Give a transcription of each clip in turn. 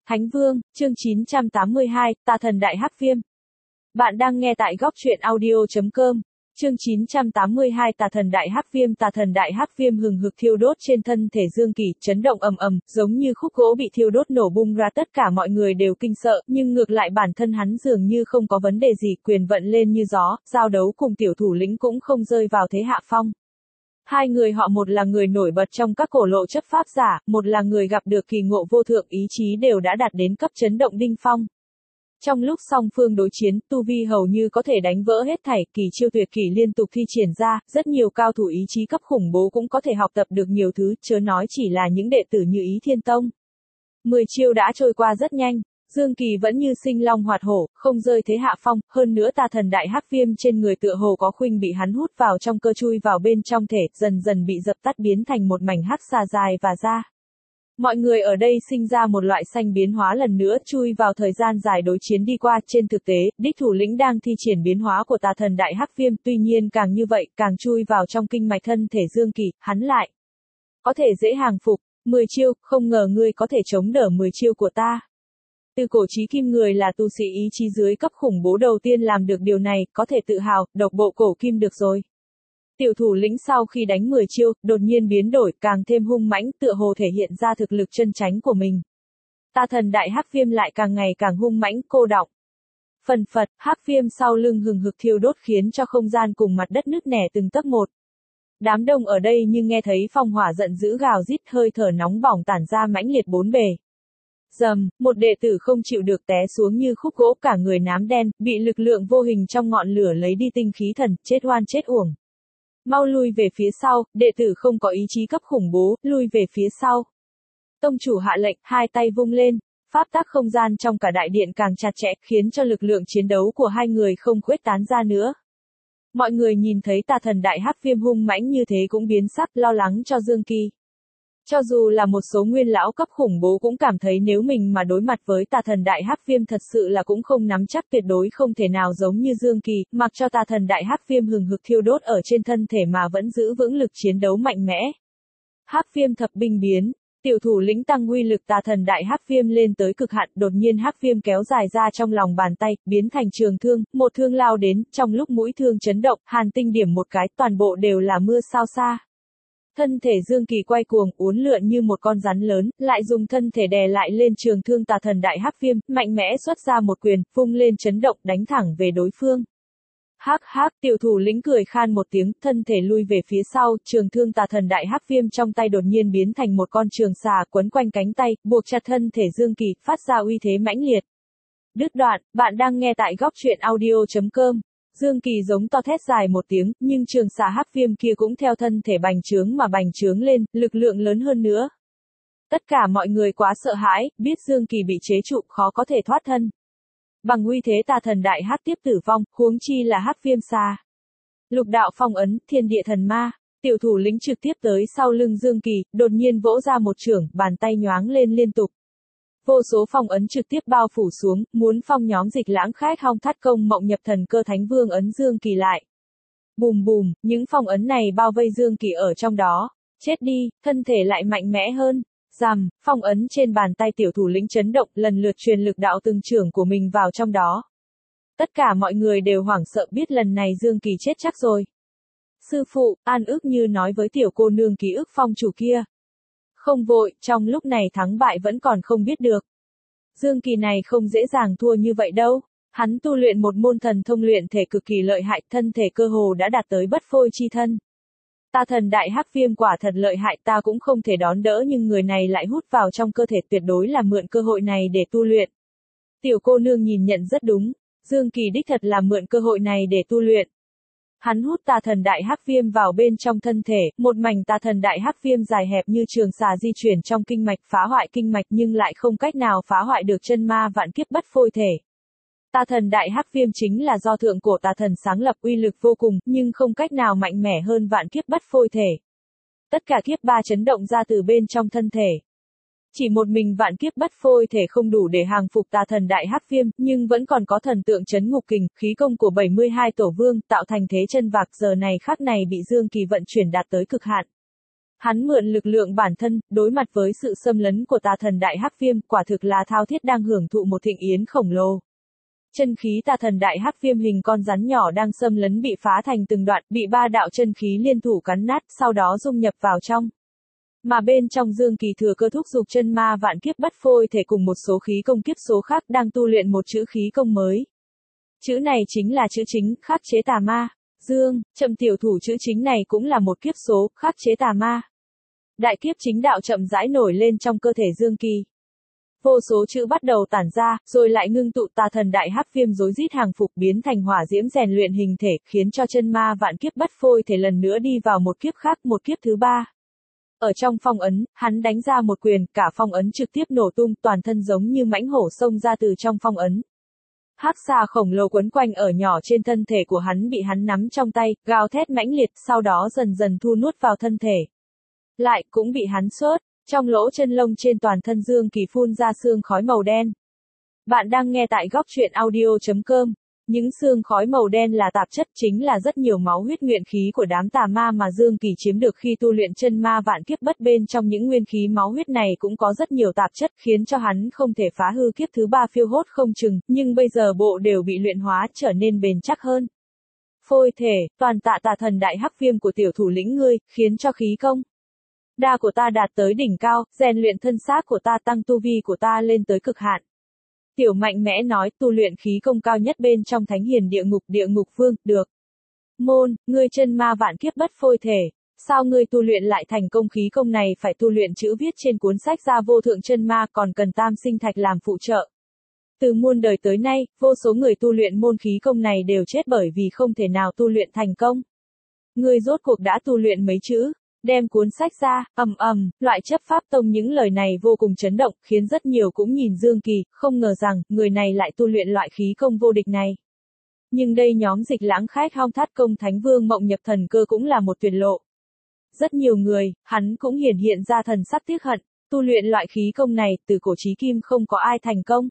Thánh Vương, chương 982, Tà Thần Đại Hắc Viêm. Bạn đang nghe tại góc truyện audio.com. Chương 982 Tà Thần Đại Hắc Viêm. Tà Thần Đại Hắc Viêm hừng hực thiêu đốt trên thân thể Dương Kỳ, chấn động ầm ầm, giống như khúc gỗ bị thiêu đốt nổ bung ra. Tất cả mọi người đều kinh sợ, nhưng ngược lại bản thân hắn dường như không có vấn đề gì, quyền vận lên như gió, giao đấu cùng tiểu thủ lĩnh cũng không rơi vào thế hạ phong. Hai người họ, một là người nổi bật trong các cổ lộ chấp pháp giả, một là người gặp được kỳ ngộ vô thượng, ý chí đều đã đạt đến cấp chấn động đỉnh phong. Trong lúc song phương đối chiến, tu vi hầu như có thể đánh vỡ hết thảy, kỳ chiêu tuyệt kỹ liên tục thi triển ra, rất nhiều cao thủ ý chí cấp khủng bố cũng có thể học tập được nhiều thứ, chớ nói chỉ là những đệ tử như Ý Thiên Tông. 10 chiêu đã trôi qua rất nhanh, Dương Kỳ vẫn như sinh long hoạt hổ, không rơi thế hạ phong, hơn nữa Tà Thần Đại Hắc Viêm trên người tựa hồ có khuynh bị hắn hút vào trong cơ, chui vào bên trong thể, dần dần bị dập tắt biến thành một mảnh hắc xà dài và da. Mọi người ở đây sinh ra một loại xanh biến hóa lần nữa, chui vào thời gian dài đối chiến đi qua. Trên thực tế, đích thủ lĩnh đang thi triển biến hóa của Tà Thần Đại Hắc Viêm, tuy nhiên càng như vậy, càng chui vào trong kinh mạch thân thể Dương Kỳ, hắn lại có thể dễ hàng phục. 10 chiêu, không ngờ ngươi có thể chống đỡ 10 chiêu của ta. Từ cổ chí kim, người là tu sĩ ý chí dưới cấp khủng bố đầu tiên làm được điều này, có thể tự hào, độc bộ cổ kim được rồi. Tiểu thủ lĩnh sau khi đánh 10 chiêu, đột nhiên biến đổi, càng thêm hung mãnh, tựa hồ thể hiện ra thực lực chân chánh của mình. Tà Thần Đại Hắc Viêm lại càng ngày càng hung mãnh, cô đọng. Phần phật, hắc viêm sau lưng hừng hực thiêu đốt khiến cho không gian cùng mặt đất nứt nẻ từng tấc một. Đám đông ở đây nhưng nghe thấy phong hỏa giận dữ gào rít, hơi thở nóng bỏng tản ra mãnh liệt bốn bề. Dầm, một đệ tử không chịu được té xuống như khúc gỗ, cả người nám đen, bị lực lượng vô hình trong ngọn lửa lấy đi tinh khí thần, chết oan chết uổng. Mau lui về phía sau, đệ tử không có ý chí cấp khủng bố, lui về phía sau. Tông chủ hạ lệnh, hai tay vung lên, pháp tắc không gian trong cả đại điện càng chặt chẽ, khiến cho lực lượng chiến đấu của hai người không khuếch tán ra nữa. Mọi người nhìn thấy Tà Thần Đại Hắc Viêm hung mãnh như thế cũng biến sắc, lo lắng cho Dương Kỳ. Cho dù là một số nguyên lão cấp khủng bố cũng cảm thấy nếu mình mà đối mặt với Tà Thần Đại Hắc Viêm thật sự là cũng không nắm chắc, tuyệt đối không thể nào giống như Dương Kỳ, mặc cho Tà Thần Đại Hắc Viêm hừng hực thiêu đốt ở trên thân thể mà vẫn giữ vững lực chiến đấu mạnh mẽ. Hắc Viêm thập binh biến, tiểu thủ lĩnh tăng uy lực Tà Thần Đại Hắc Viêm lên tới cực hạn, đột nhiên Hắc Viêm kéo dài ra trong lòng bàn tay, biến thành trường thương, một thương lao đến, trong lúc mũi thương chấn động, hàn tinh điểm một cái, toàn bộ đều là mưa sao xa. Thân thể Dương Kỳ quay cuồng, uốn lượn như một con rắn lớn, lại dùng thân thể đè lại lên trường thương Tà Thần Đại Hắc Viêm, mạnh mẽ xuất ra một quyền, vung lên chấn động, đánh thẳng về đối phương. Hắc hắc, tiểu thủ lĩnh cười khan một tiếng, thân thể lui về phía sau, trường thương Tà Thần Đại Hắc Viêm trong tay đột nhiên biến thành một con trường xà quấn quanh cánh tay, buộc chặt thân thể Dương Kỳ, phát ra uy thế mãnh liệt. Đứt đoạn, bạn đang nghe tại góc truyện audio.com. Dương Kỳ giống to thét dài một tiếng, nhưng trường xà hắc viêm kia cũng theo thân thể bành trướng mà bành trướng lên, lực lượng lớn hơn nữa. Tất cả mọi người quá sợ hãi, biết Dương Kỳ bị chế trụ, khó có thể thoát thân. Bằng uy thế Tà Thần Đại Hắc tiếp tử vong, huống chi là hắc viêm xà. Lục đạo phong ấn, thiên địa thần ma, tiểu thủ lĩnh trực tiếp tới sau lưng Dương Kỳ, đột nhiên vỗ ra một chưởng, bàn tay nhoáng lên liên tục. Vô số phong ấn trực tiếp bao phủ xuống, muốn phong nhóm Dịch Lãng Khách Hong Thắt Công Mộng Nhập Thần Cơ Thánh Vương ấn Dương Kỳ lại. Bùm bùm, những phong ấn này bao vây Dương Kỳ ở trong đó. Chết đi, thân thể lại mạnh mẽ hơn. Rằm, phong ấn trên bàn tay tiểu thủ lĩnh chấn động, lần lượt truyền lực đạo từng trưởng của mình vào trong đó. Tất cả mọi người đều hoảng sợ, biết lần này Dương Kỳ chết chắc rồi. Sư phụ, An Ước Như nói với tiểu cô nương ký ức phong chủ kia. Không vội, trong lúc này thắng bại vẫn còn không biết được. Dương Kỳ này không dễ dàng thua như vậy đâu. Hắn tu luyện một môn thần thông luyện thể cực kỳ lợi hại, thân thể cơ hồ đã đạt tới bất phôi chi thân. Tà Thần Đại Hắc Viêm quả thật lợi hại, ta cũng không thể đón đỡ, nhưng người này lại hút vào trong cơ thể, tuyệt đối là mượn cơ hội này để tu luyện. Tiểu cô nương nhìn nhận rất đúng, Dương Kỳ đích thật là mượn cơ hội này để tu luyện. Hắn hút Tà Thần Đại Hắc Viêm vào bên trong thân thể, một mảnh Tà Thần Đại Hắc Viêm dài hẹp như trường xà di chuyển trong kinh mạch, phá hoại kinh mạch nhưng lại không cách nào phá hoại được chân ma vạn kiếp bất phôi thể. Tà Thần Đại Hắc Viêm chính là do thượng cổ tà thần sáng lập, uy lực vô cùng, nhưng không cách nào mạnh mẽ hơn vạn kiếp bất phôi thể. Tất cả kiếp ba chấn động ra từ bên trong thân thể. Chỉ một mình vạn kiếp bất phôi thể không đủ để hàng phục Tà Thần Đại Hắc Viêm, nhưng vẫn còn có thần tượng trấn ngục kình, khí công của 72 tổ vương, tạo thành thế chân vạc, giờ này khắc này bị Dương Kỳ vận chuyển đạt tới cực hạn. Hắn mượn lực lượng bản thân, đối mặt với sự xâm lấn của tà thần đại hắc viêm, quả thực là thao thiết đang hưởng thụ một thịnh yến khổng lồ. Chân khí tà thần đại hắc viêm hình con rắn nhỏ đang xâm lấn bị phá thành từng đoạn, bị ba đạo chân khí liên thủ cắn nát, sau đó dung nhập vào trong. Mà bên trong Dương Kỳ thừa cơ thúc giục chân ma vạn kiếp bất phôi thể cùng một số khí công kiếp số khác đang tu luyện một chữ khí công mới. Chữ này chính là chữ chính, khắc chế tà ma. Dương, chậm tiểu thủ chữ chính này cũng là một kiếp số, khắc chế tà ma. Đại kiếp chính đạo chậm rãi nổi lên trong cơ thể Dương Kỳ. Vô số chữ bắt đầu tản ra, rồi lại ngưng tụ, tà thần đại hắc viêm rối rít hàng phục biến thành hỏa diễm rèn luyện hình thể, khiến cho chân ma vạn kiếp bất phôi thể lần nữa đi vào một kiếp khác, một kiếp thứ ba. Ở trong phong ấn, hắn đánh ra một quyền, cả phong ấn trực tiếp nổ tung, toàn thân giống như mãnh hổ xông ra từ trong phong ấn. Hắc xà khổng lồ quấn quanh ở nhỏ trên thân thể của hắn bị hắn nắm trong tay, gào thét mãnh liệt, sau đó dần dần thu nuốt vào thân thể. Lại cũng bị hắn xớt, trong lỗ chân lông trên toàn thân Dương Kỳ phun ra sương khói màu đen. Bạn đang nghe tại góc truyện audio.com. Những sương khói màu đen là tạp chất, chính là rất nhiều máu huyết nguyện khí của đám tà ma mà Dương Kỳ chiếm được khi tu luyện chân ma vạn kiếp bất. Bên trong những nguyên khí máu huyết này cũng có rất nhiều tạp chất, khiến cho hắn không thể phá hư kiếp thứ ba phiêu hốt không chừng, nhưng bây giờ bộ đều bị luyện hóa trở nên bền chắc hơn. Phôi thể, toàn tạ tà thần đại hắc viêm của tiểu thủ lĩnh ngươi, khiến cho khí công đa của ta đạt tới đỉnh cao, rèn luyện thân xác của ta, tăng tu vi của ta lên tới cực hạn. Tiểu mạnh mẽ nói, tu luyện khí công cao nhất bên trong thánh hiền địa ngục vương, được. Môn, ngươi chân ma vạn kiếp bất phôi thể, sao ngươi tu luyện lại thành công khí công này, phải tu luyện chữ viết trên cuốn sách ra vô thượng chân ma, còn cần tam sinh thạch làm phụ trợ. Từ muôn đời tới nay, vô số người tu luyện môn khí công này đều chết bởi vì không thể nào tu luyện thành công. Ngươi rốt cuộc đã tu luyện mấy chữ? Đem cuốn sách ra, loại chấp pháp tông những lời này vô cùng chấn động, khiến rất nhiều cũng nhìn Dương Kỳ, không ngờ rằng, người này lại tu luyện loại khí công vô địch này. Nhưng đây nhóm Dịch Lãng Khách Hong Thát Công Thánh Vương Mộng Nhập Thần Cơ cũng là một tuyệt lộ. Rất nhiều người, hắn cũng hiện ra thần sắc tiếc hận, tu luyện loại khí công này, từ cổ chí kim không có ai thành công.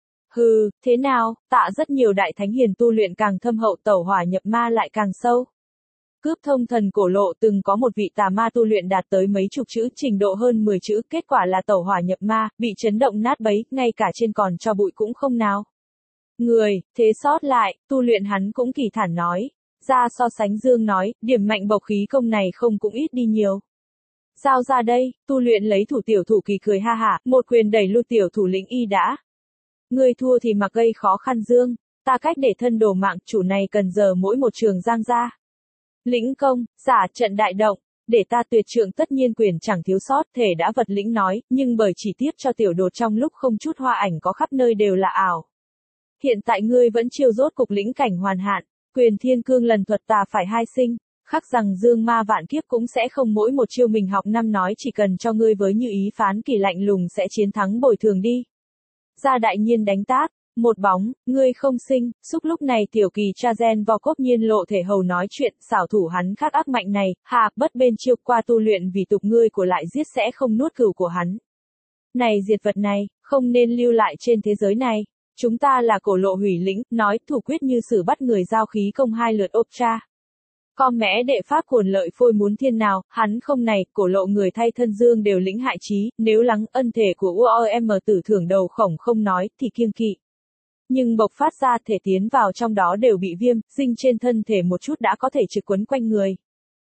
Hừ, thế nào, tạ rất nhiều đại thánh hiền tu luyện càng thâm hậu, tẩu hỏa nhập ma lại càng sâu. Cướp thông thần cổ lộ từng có một vị tà ma tu luyện đạt tới mấy chục chữ, trình độ hơn 10 chữ, kết quả là tẩu hỏa nhập ma, bị chấn động nát bấy, ngay cả trên còn cho bụi cũng không nào. Người, thế sót lại, tu luyện hắn cũng kỳ thản nói. Ra so sánh Dương nói, điểm mạnh bộc khí công này không cũng ít đi nhiều. Giao ra đây, tu luyện lấy thủ tiểu thủ Kỳ cười ha hả, một quyền đẩy lui tiểu thủ lĩnh y đã. Người thua thì mặc gây khó khăn Dương, ta cách để thân đồ mạng, chủ này cần giờ mỗi một trường giang ra. Lĩnh công, giả trận đại động, để ta tuyệt trượng tất nhiên quyền chẳng thiếu sót, thể đã vật lĩnh nói, nhưng bởi chỉ tiếp cho tiểu đột trong lúc không chút hoa ảnh có khắp nơi đều là ảo. Hiện tại ngươi vẫn chiêu rốt cục lĩnh cảnh hoàn hạn, quyền thiên cương lần thuật ta phải hai sinh, khắc rằng Dương ma vạn kiếp cũng sẽ không mỗi một chiêu mình học năm nói, chỉ cần cho ngươi với như ý phán kỳ lạnh lùng sẽ chiến thắng bồi thường đi. Ra đại nhiên đánh tác. Một bóng, ngươi không sinh, xúc lúc này tiểu kỳ cha gen vo cốp nhiên lộ thể hầu nói chuyện, xảo thủ hắn khắc ác mạnh này, bất bên chiêu qua tu luyện vì tục ngươi của lại giết sẽ không nuốt cửu của hắn. Này diệt vật này, không nên lưu lại trên thế giới này, chúng ta là cổ lộ hủy lĩnh, nói thủ quyết như sử bắt người giao khí công 2 lượt ốp cha. Con mẽ đệ pháp cuồn lợi phôi muốn thiên nào, hắn không này, cổ lộ người thay thân Dương đều lĩnh hại chí, nếu lắng ân thể của UOM tử thưởng đầu khổng không nói, thì kiêng kỵ. Nhưng bộc phát ra thể tiến vào trong đó đều bị viêm, dinh trên thân thể một chút đã có thể trực quấn quanh người.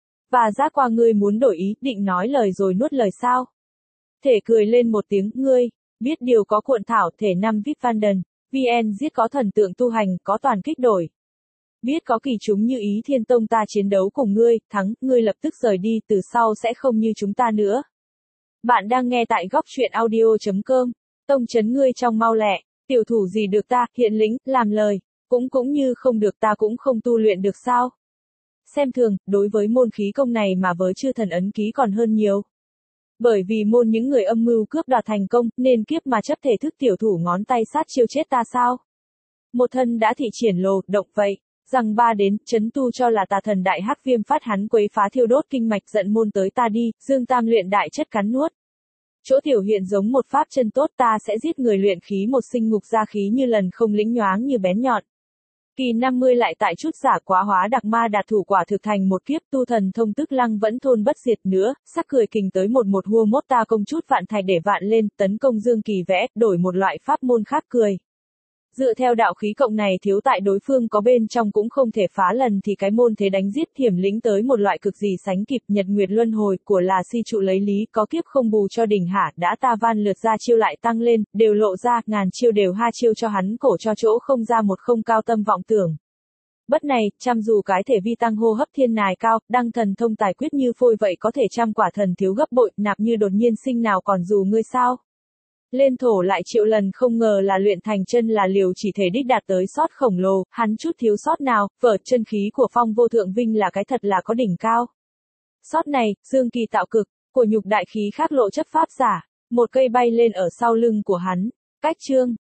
Và giác qua ngươi muốn đổi ý, định nói lời rồi nuốt lời sao? Thể cười lên một tiếng, ngươi, biết điều có cuộn thảo, thể 5 vip Vanden, VN giết có thần tượng tu hành, có toàn kích đổi. Biết có kỳ chúng như ý thiên tông ta chiến đấu cùng ngươi, thắng, ngươi lập tức rời đi, từ sau sẽ không như chúng ta nữa. Bạn đang nghe tại góc truyện audio.com, tông chấn ngươi trong mau lẹ. Tiểu thủ gì được ta, hiện lĩnh, làm lời, cũng như không được ta cũng không tu luyện được sao. Xem thường, đối với môn khí công này mà với chư thần ấn ký còn hơn nhiều. Bởi vì môn những người âm mưu cướp đoạt thành công, nên kiếp mà chấp thể thức tiểu thủ ngón tay sát chiêu chết ta sao. Một thân đã thị triển lồ, động vậy, rằng ba đến, chấn tu cho là tà thần đại hắc viêm phát hắn quấy phá thiêu đốt kinh mạch giận môn tới ta đi, Dương tam luyện đại chất cắn nuốt. Chỗ tiểu hiện giống một pháp chân tốt ta sẽ giết người luyện khí một sinh ngục ra khí như lần không lĩnh nhoáng như bén nhọn. Kỳ 50 lại tại chút giả quá hóa đặc ma đạt thủ quả thực thành một kiếp tu thần thông tức lăng vẫn thôn bất diệt nữa, sắc cười kình tới một hua mốt ta công chút vạn thạch để vạn lên, tấn công Dương Kỳ vẽ, đổi một loại pháp môn khác cười. Dựa theo đạo khí cộng này thiếu tại đối phương có bên trong cũng không thể phá lần thì cái môn thế đánh giết thiểm lĩnh tới một loại cực gì sánh kịp nhật nguyệt luân hồi của là si trụ lấy lý có kiếp không bù cho đỉnh hả đã ta van lượt ra chiêu lại tăng lên, đều lộ ra, ngàn chiêu đều ha chiêu cho hắn cổ cho chỗ không ra một không cao tâm vọng tưởng. Bất này, trăm dù cái thể vi tăng hô hấp thiên nài cao, đăng thần thông tài quyết như phôi vậy có thể trăm quả thần thiếu gấp bội, nạp như đột nhiên sinh nào còn dù ngươi sao. Lên thổ lại triệu lần không ngờ là luyện thành chân là liều chỉ thể đích đạt tới sót khổng lồ, hắn chút thiếu sót nào, vở chân khí của phong vô thượng vinh là cái thật là có đỉnh cao. Sót này, Dương Kỳ tạo cực, của nhục đại khí khác lộ chất pháp giả, một cây bay lên ở sau lưng của hắn, cách chương.